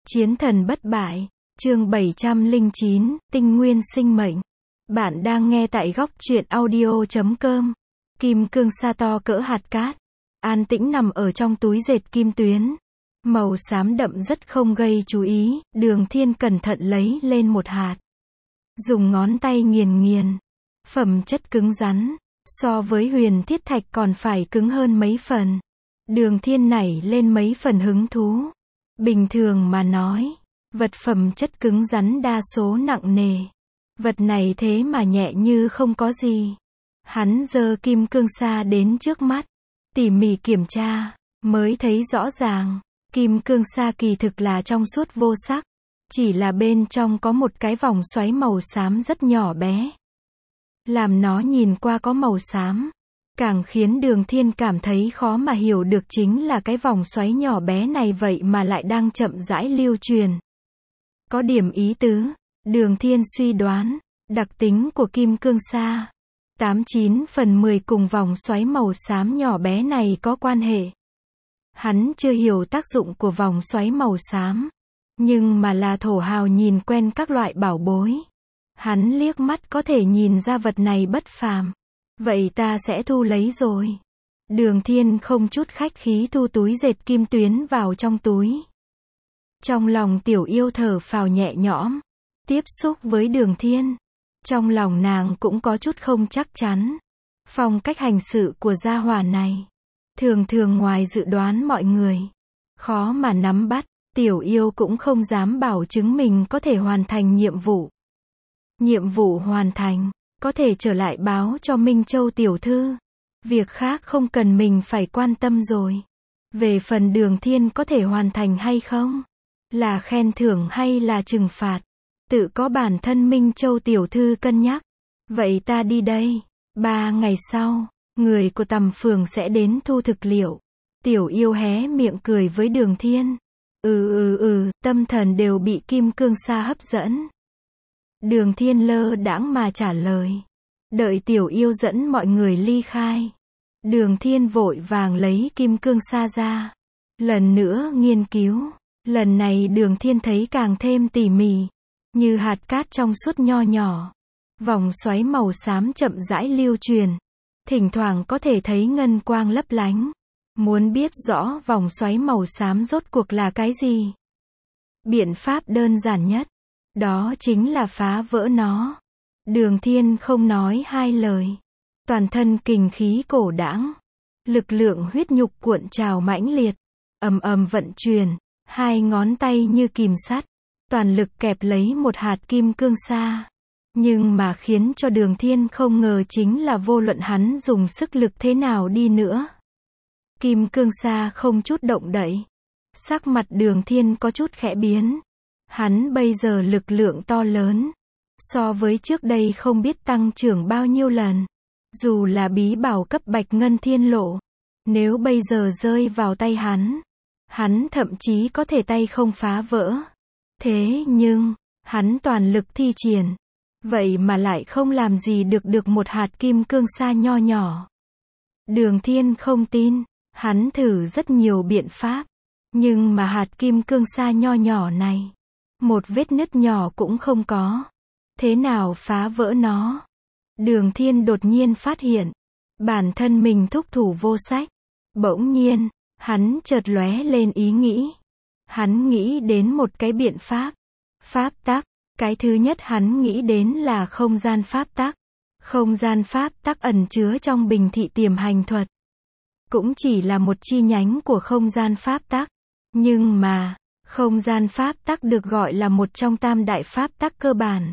Chiến thần bất bại, chương 709, tinh nguyên sinh mệnh. Bạn đang nghe tại góc truyện audio.com. Kim cương sa to cỡ hạt cát, an tĩnh nằm ở trong túi dệt kim tuyến. Màu xám đậm rất không gây chú ý, Đường Thiên cẩn thận lấy lên một hạt. Dùng ngón tay nghiền nghiền. Phẩm chất cứng rắn, so với huyền thiết thạch còn phải cứng hơn mấy phần. Đường Thiên nảy lên mấy phần hứng thú. Bình thường mà nói, vật phẩm chất cứng rắn đa số nặng nề. Vật này thế mà nhẹ như không có gì. Hắn giơ kim cương sa đến trước mắt, tỉ mỉ kiểm tra, mới thấy rõ ràng, kim cương sa kỳ thực là trong suốt vô sắc, chỉ là bên trong có một cái vòng xoáy màu xám rất nhỏ bé. Làm nó nhìn qua có màu xám, càng khiến Đường Thiên cảm thấy khó mà hiểu được chính là cái vòng xoáy nhỏ bé này vậy mà lại đang chậm rãi lưu truyền. Có điểm ý tứ, Đường Thiên suy đoán, đặc tính của kim cương sa, 89/10 cùng vòng xoáy màu xám nhỏ bé này có quan hệ. Hắn chưa hiểu tác dụng của vòng xoáy màu xám, nhưng mà là thổ hào nhìn quen các loại bảo bối. Hắn liếc mắt có thể nhìn ra vật này bất phàm. Vậy ta sẽ thu lấy rồi. Đường Thiên không chút khách khí thu túi dệt kim tuyến vào trong túi. Trong lòng tiểu yêu thở phào nhẹ nhõm. Tiếp xúc với Đường Thiên, trong lòng nàng cũng có chút không chắc chắn. Phong cách hành sự của gia hỏa này thường thường ngoài dự đoán mọi người, khó mà nắm bắt. Tiểu yêu cũng không dám bảo chứng mình có thể hoàn thành nhiệm vụ. Nhiệm vụ hoàn thành, có thể trở lại báo cho Minh Châu tiểu thư. Việc khác không cần mình phải quan tâm rồi. Về phần Đường Thiên có thể hoàn thành hay không, là khen thưởng hay là trừng phạt, tự có bản thân Minh Châu tiểu thư cân nhắc. Vậy ta đi đây. 3 ngày sau, người của Tầm Phường sẽ đến thu thực liệu. Tiểu yêu hé miệng cười với Đường Thiên. Tâm thần đều bị kim cương sa hấp dẫn. Đường Thiên lơ đãng mà trả lời. Đợi tiểu yêu dẫn mọi người ly khai, Đường Thiên vội vàng lấy kim cương sa ra. Lần nữa nghiên cứu. Lần này Đường Thiên thấy càng thêm tỉ mỉ, như hạt cát trong suốt nho nhỏ. Vòng xoáy màu xám chậm rãi lưu truyền. Thỉnh thoảng có thể thấy ngân quang lấp lánh. Muốn biết rõ vòng xoáy màu xám rốt cuộc là cái gì? Biện pháp đơn giản nhất, đó chính là phá vỡ nó. Đường Thiên không nói hai lời. Toàn thân kình khí cổ đãng. Lực lượng huyết nhục cuộn trào mãnh liệt. Ầm ầm vận chuyển. Hai ngón tay như kìm sắt. Toàn lực kẹp lấy một hạt kim cương sa. Nhưng mà khiến cho Đường Thiên không ngờ chính là vô luận hắn dùng sức lực thế nào đi nữa, kim cương sa không chút động đậy. Sắc mặt Đường Thiên có chút khẽ biến. Hắn bây giờ lực lượng to lớn, so với trước đây không biết tăng trưởng bao nhiêu lần. Dù là bí bảo cấp bạch ngân thiên lộ, nếu bây giờ rơi vào tay hắn thậm chí có thể tay không phá vỡ. Thế nhưng, hắn toàn lực thi triển, vậy mà lại không làm gì được một hạt kim cương sa nho nhỏ. Đường Thiên không tin. Hắn thử rất nhiều biện pháp, nhưng mà hạt kim cương sa nho nhỏ này, một vết nứt nhỏ cũng không có. Thế nào phá vỡ nó? Đường Thiên đột nhiên phát hiện, bản thân mình thúc thủ vô sách. Bỗng nhiên, hắn chợt lóe lên ý nghĩ. Hắn nghĩ đến một cái biện pháp. Pháp tắc. Cái thứ nhất hắn nghĩ đến là không gian pháp tắc. Không gian pháp tắc ẩn chứa trong bình thị tiềm hành thuật. Cũng chỉ là một chi nhánh của không gian pháp tắc. Nhưng mà, không gian pháp tắc được gọi là một trong tam đại pháp tắc cơ bản.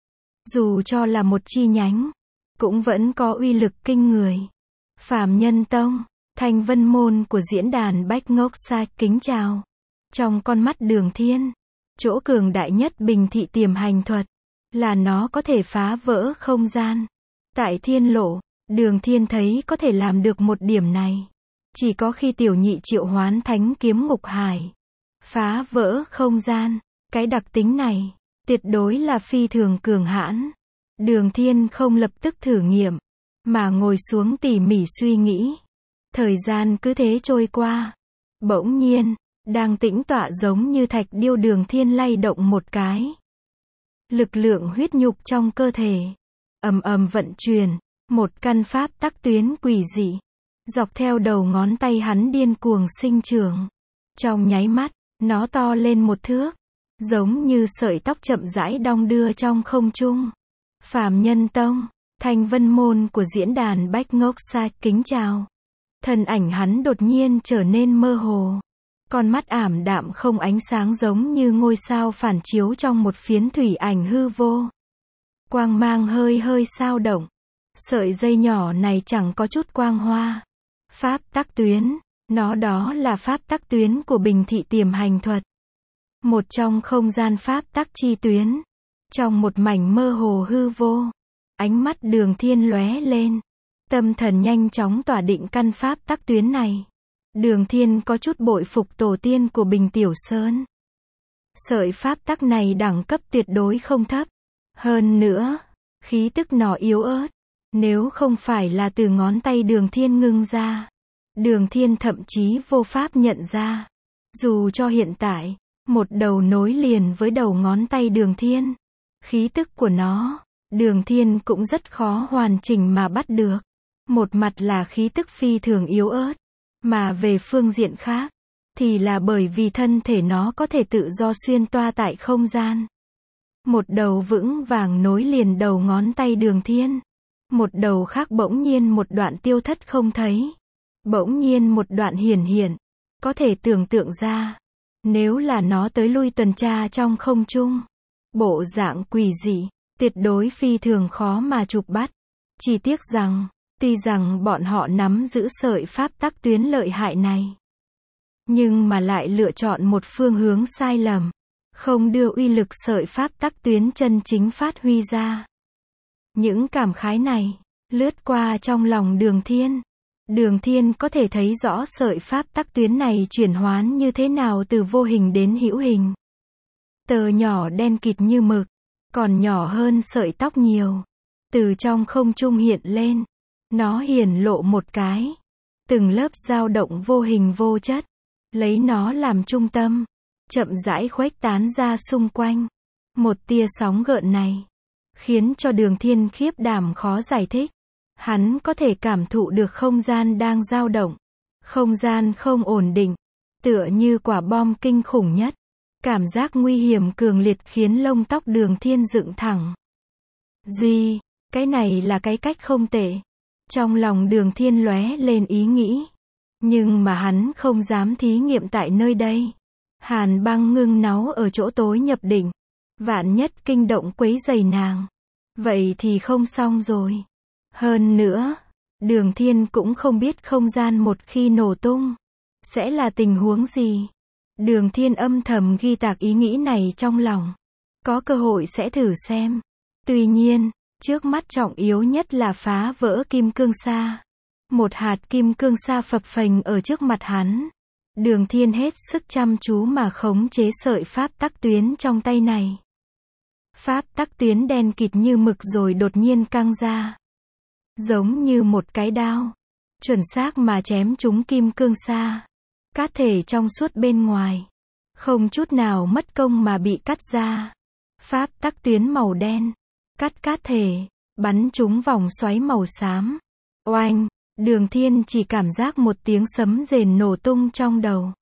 Dù cho là một chi nhánh, cũng vẫn có uy lực kinh người. Phạm Nhân Tông, Thanh Vân Môn của diễn đàn Bách Ngốc Sai kính chào. Trong con mắt Đường Thiên, chỗ cường đại nhất bình thị tiềm hành thuật, là nó có thể phá vỡ không gian. Tại thiên lộ, Đường Thiên thấy có thể làm được một điểm này, chỉ có khi tiểu nhị triệu hoán thánh kiếm ngục hải, phá vỡ không gian. Cái đặc tính này, tuyệt đối là phi thường cường hãn. Đường Thiên không lập tức thử nghiệm, mà ngồi xuống tỉ mỉ suy nghĩ. Thời gian cứ thế trôi qua. Bỗng nhiên, đang tĩnh tọa giống như thạch điêu. Đường Thiên lay động một cái. Lực lượng huyết nhục trong cơ thể ầm ầm vận chuyển, một căn pháp tắc tuyến quỷ dị dọc theo đầu ngón tay hắn điên cuồng sinh trưởng. Trong nháy mắt, nó to lên một thước, giống như sợi tóc chậm rãi đong đưa trong không trung. Phàm Nhân Tông, Thanh Vân Môn của diễn đàn Bách Ngốc Sa kính chào. Thân ảnh hắn đột nhiên trở nên mơ hồ. Con mắt ảm đạm không ánh sáng giống như ngôi sao phản chiếu trong một phiến thủy ảnh hư vô. Quang mang hơi hơi sao động. Sợi dây nhỏ này chẳng có chút quang hoa. Pháp tắc tuyến, nó đó là pháp tắc tuyến của Bình Thị Tiềm Hành Thuật. Một trong không gian pháp tắc chi tuyến. Trong một mảnh mơ hồ hư vô, ánh mắt Đường Thiên lóe lên. Tâm thần nhanh chóng tỏa định căn pháp tắc tuyến này. Đường Thiên có chút bội phục tổ tiên của Bình Tiểu Sơn. Sợi pháp tắc này đẳng cấp tuyệt đối không thấp. Hơn nữa, khí tức nó yếu ớt. Nếu không phải là từ ngón tay Đường Thiên ngưng ra, Đường Thiên thậm chí vô pháp nhận ra. Dù cho hiện tại, một đầu nối liền với đầu ngón tay Đường Thiên, khí tức của nó, Đường Thiên cũng rất khó hoàn chỉnh mà bắt được. Một mặt là khí tức phi thường yếu ớt, mà về phương diện khác, thì là bởi vì thân thể nó có thể tự do xuyên toa tại không gian. Một đầu vững vàng nối liền đầu ngón tay Đường Thiên. Một đầu khác bỗng nhiên một đoạn tiêu thất không thấy. Bỗng nhiên một đoạn hiển hiện. Có thể tưởng tượng ra, nếu là nó tới lui tuần tra trong không trung, bộ dạng quỷ dị, tuyệt đối phi thường khó mà chụp bắt. Chỉ tiếc rằng, tuy rằng bọn họ nắm giữ sợi pháp tắc tuyến lợi hại này, nhưng mà lại lựa chọn một phương hướng sai lầm, không đưa uy lực sợi pháp tắc tuyến chân chính phát huy ra. Những cảm khái này lướt qua trong lòng Đường Thiên. Đường Thiên có thể thấy rõ sợi pháp tắc tuyến này chuyển hoán như thế nào từ vô hình đến hữu hình. Tờ nhỏ đen kịt như mực, còn nhỏ hơn sợi tóc nhiều, từ trong không trung hiện lên. Nó hiển lộ một cái, từng lớp dao động vô hình vô chất, lấy nó làm trung tâm, chậm rãi khuếch tán ra xung quanh. Một tia sóng gợn này khiến cho Đường Thiên khiếp đảm khó giải thích. Hắn có thể cảm thụ được không gian đang dao động, không gian không ổn định, tựa như quả bom kinh khủng nhất. Cảm giác nguy hiểm cường liệt khiến lông tóc Đường Thiên dựng thẳng. Gì, cái này là cái cách không tệ. Trong lòng Đường Thiên lóe lên ý nghĩ, nhưng mà hắn không dám thí nghiệm tại nơi đây. Hàn Băng ngưng náu ở chỗ tối nhập định, vạn nhất kinh động quấy rầy nàng, vậy thì không xong rồi. Hơn nữa, Đường Thiên cũng không biết không gian một khi nổ tung sẽ là tình huống gì. Đường Thiên âm thầm ghi tạc ý nghĩ này trong lòng, có cơ hội sẽ thử xem. Tuy nhiên, trước mắt trọng yếu nhất là phá vỡ kim cương sa. Một hạt kim cương sa phập phềnh ở trước mặt hắn. Đường Thiên hết sức chăm chú mà khống chế sợi pháp tắc tuyến trong tay này. Pháp tắc tuyến đen kịt như mực rồi đột nhiên căng ra, giống như một cái đao, chuẩn xác mà chém trúng kim cương sa. Cát thể trong suốt bên ngoài, không chút nào mất công mà bị cắt ra. Pháp tắc tuyến màu đen, cắt cát thể, bắn trúng vòng xoáy màu xám. Oanh, Đường Thiên chỉ cảm giác một tiếng sấm rền nổ tung trong đầu.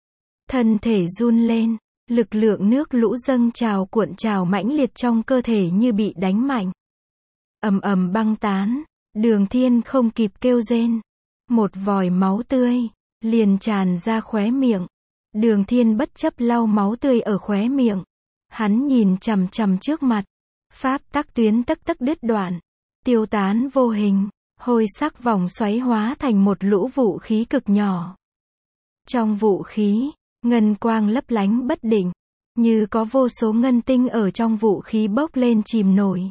Thân thể run lên, lực lượng nước lũ dâng trào cuộn trào mãnh liệt trong cơ thể như bị đánh mạnh. Ầm ầm băng tán, Đường Thiên không kịp kêu rên. Một vòi máu tươi liền tràn ra khóe miệng. Đường Thiên bất chấp lau máu tươi ở khóe miệng. Hắn nhìn chằm chằm trước mặt. Pháp tắc tuyến tấc tấc đứt đoạn, tiêu tán vô hình, hôi sắc vòng xoáy hóa thành một lũ vũ khí cực nhỏ. Trong vũ khí, ngân quang lấp lánh bất định, như có vô số ngân tinh ở trong vũ khí bốc lên chìm nổi.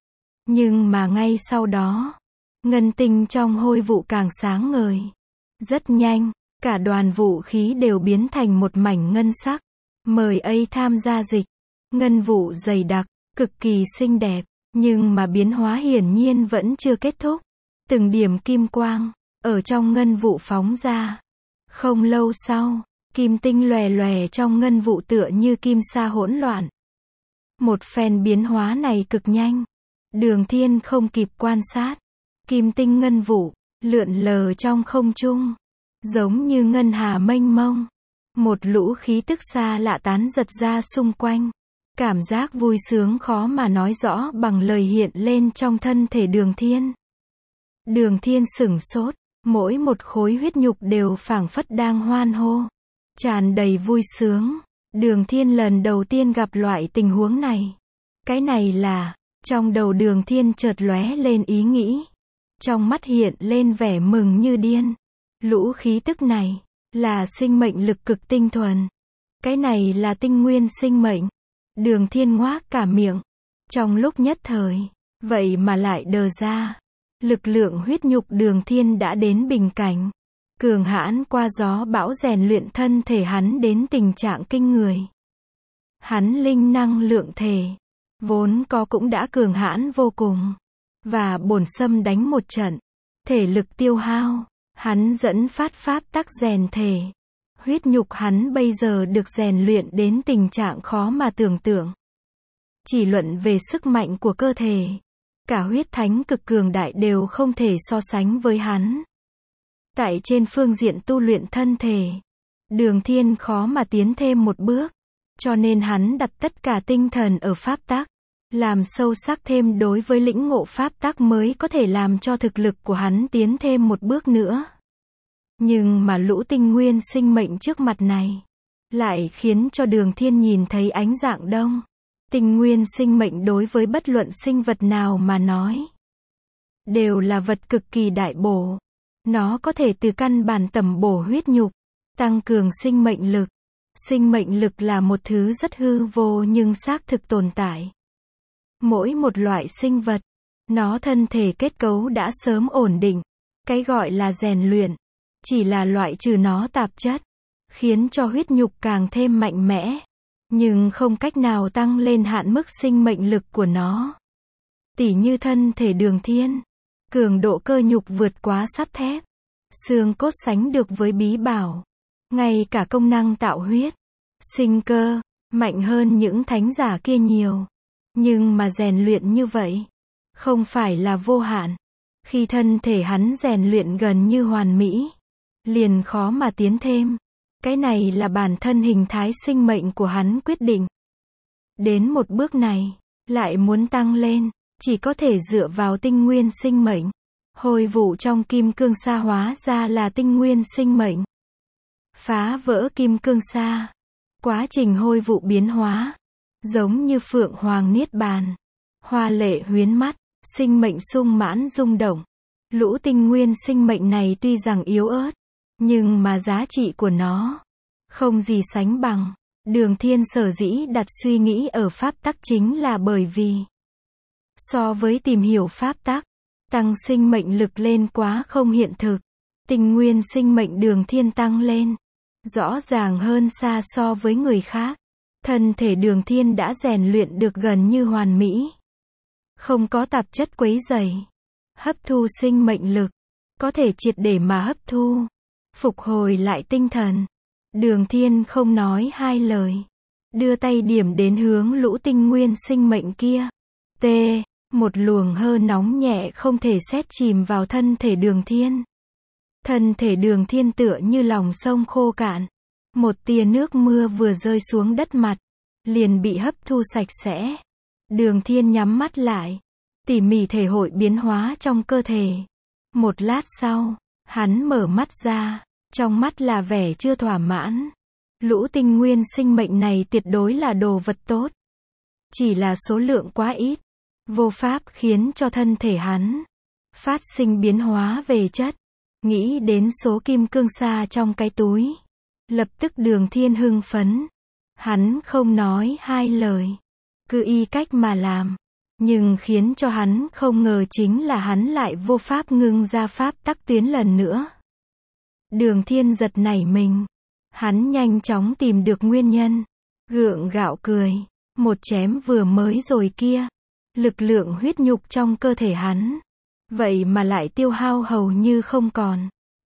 Nhưng mà ngay sau đó, ngân tinh trong hôi vụ càng sáng ngời. Rất nhanh, cả đoàn vũ khí đều biến thành một mảnh ngân sắc. Mời ấy tham gia dịch. Ngân vụ dày đặc, cực kỳ xinh đẹp, nhưng mà biến hóa hiển nhiên vẫn chưa kết thúc. Từng điểm kim quang ở trong ngân vụ phóng ra. Không lâu sau, Kim tinh lòe lòe trong ngân vụ tựa như kim sa hỗn loạn. Một phen biến hóa này cực nhanh. Đường Thiên không kịp quan sát. Kim tinh ngân vụ, lượn lờ trong không trung. Giống như ngân hà mênh mông. Một lũ khí tức xa lạ tán giật ra xung quanh. Cảm giác vui sướng khó mà nói rõ bằng lời hiện lên trong thân thể Đường Thiên. Đường Thiên sửng sốt, mỗi một khối huyết nhục đều phảng phất đang hoan hô, tràn đầy vui sướng. Đường Thiên lần đầu tiên gặp loại tình huống này. Cái này là, trong đầu Đường Thiên chợt lóe lên ý nghĩ. Trong mắt hiện lên vẻ mừng như điên. Lũ khí tức này, là sinh mệnh lực cực tinh thuần. Cái này là tinh nguyên sinh mệnh. Đường Thiên ngoác cả miệng. Trong lúc nhất thời, vậy mà lại đờ ra. Lực lượng huyết nhục Đường Thiên đã đến bình cảnh. Cường hãn qua gió bão rèn luyện thân thể hắn đến tình trạng kinh người. Hắn linh năng lượng thể, vốn có cũng đã cường hãn vô cùng. Và bổn xâm đánh một trận. Thể lực tiêu hao, hắn dẫn phát pháp tắc rèn thể. Huyết nhục hắn bây giờ được rèn luyện đến tình trạng khó mà tưởng tượng. Chỉ luận về sức mạnh của cơ thể, cả huyết thánh cực cường đại đều không thể so sánh với hắn. Tại trên phương diện tu luyện thân thể, Đường Thiên khó mà tiến thêm một bước, cho nên hắn đặt tất cả tinh thần ở pháp tắc, làm sâu sắc thêm đối với lĩnh ngộ pháp tắc mới có thể làm cho thực lực của hắn tiến thêm một bước nữa. Nhưng mà lũ tinh nguyên sinh mệnh trước mặt này, lại khiến cho Đường Thiên nhìn thấy ánh dạng đông. Tinh nguyên sinh mệnh đối với bất luận sinh vật nào mà nói, đều là vật cực kỳ đại bổ. Nó có thể từ căn bản tẩm bổ huyết nhục, tăng cường sinh mệnh lực. Sinh mệnh lực là một thứ rất hư vô nhưng xác thực tồn tại. Mỗi một loại sinh vật, nó thân thể kết cấu đã sớm ổn định. Cái gọi là rèn luyện, chỉ là loại trừ nó tạp chất, khiến cho huyết nhục càng thêm mạnh mẽ, nhưng không cách nào tăng lên hạn mức sinh mệnh lực của nó. Tỉ như thân thể Đường Thiên, cường độ cơ nhục vượt quá sắt thép, xương cốt sánh được với bí bảo, ngay cả công năng tạo huyết, sinh cơ, mạnh hơn những thánh giả kia nhiều. Nhưng mà rèn luyện như vậy, không phải là vô hạn. Khi thân thể hắn rèn luyện gần như hoàn mỹ, liền khó mà tiến thêm. Cái này là bản thân hình thái sinh mệnh của hắn quyết định. Đến một bước này, lại muốn tăng lên, chỉ có thể dựa vào tinh nguyên sinh mệnh. Hồi vụ trong kim cương sa hóa ra là tinh nguyên sinh mệnh. Phá vỡ kim cương sa. Quá trình hồi vụ biến hóa, giống như phượng hoàng niết bàn. Hoa lệ huyến mắt, sinh mệnh sung mãn rung động. Lũ tinh nguyên sinh mệnh này tuy rằng yếu ớt, nhưng mà giá trị của nó không gì sánh bằng. Đường Thiên sở dĩ đặt suy nghĩ ở pháp tắc chính là bởi vì so với tìm hiểu pháp tắc, tăng sinh mệnh lực lên quá không hiện thực. Tinh nguyên sinh mệnh Đường Thiên tăng lên rõ ràng hơn xa so với người khác. Thân thể Đường Thiên đã rèn luyện được gần như hoàn mỹ, không có tạp chất quấy rầy. Hấp thu sinh mệnh lực, có thể triệt để mà hấp thu, phục hồi lại tinh thần. Đường Thiên không nói hai lời, đưa tay điểm đến hướng lũ tinh nguyên sinh mệnh kia. T. Một luồng hơi nóng nhẹ không thể xét chìm vào thân thể Đường Thiên. Thân thể Đường Thiên tựa như lòng sông khô cạn. Một tia nước mưa vừa rơi xuống đất mặt, liền bị hấp thu sạch sẽ. Đường Thiên nhắm mắt lại, tỉ mỉ thể hội biến hóa trong cơ thể. Một lát sau, hắn mở mắt ra, trong mắt là vẻ chưa thỏa mãn. Lũ tinh nguyên sinh mệnh này tuyệt đối là đồ vật tốt. Chỉ là số lượng quá ít, vô pháp khiến cho thân thể hắn phát sinh biến hóa về chất. Nghĩ đến số kim cương sa trong cái túi, lập tức Đường Thiên hưng phấn. Hắn không nói hai lời, cứ y cách mà làm. Nhưng khiến cho hắn không ngờ chính là hắn lại vô pháp ngưng ra pháp tắc tuyến lần nữa. Đường Thiên giật nảy mình. Hắn nhanh chóng tìm được nguyên nhân. Gượng gạo cười. Một chém vừa mới rồi kia. Lực lượng huyết nhục trong cơ thể hắn, vậy mà lại tiêu hao hầu như không còn.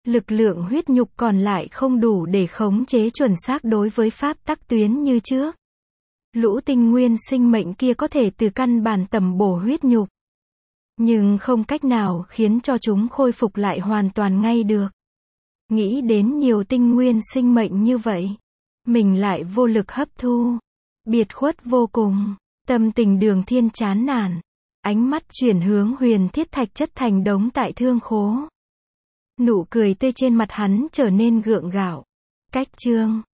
Lực lượng huyết nhục còn lại không đủ để khống chế chuẩn xác đối với pháp tắc tuyến như trước. Lũ tinh nguyên sinh mệnh kia có thể từ căn bản tẩm bổ huyết nhục, nhưng không cách nào khiến cho chúng khôi phục lại hoàn toàn ngay được. Nghĩ đến nhiều tinh nguyên sinh mệnh như vậy, mình lại vô lực hấp thu. Biệt khuất vô cùng. Tâm tình Đường Thiên chán nản. Ánh mắt chuyển hướng Huyền Thiết Thạch chất thành đống tại thương khố. Nụ cười tươi trên mặt hắn trở nên gượng gạo. Cách chương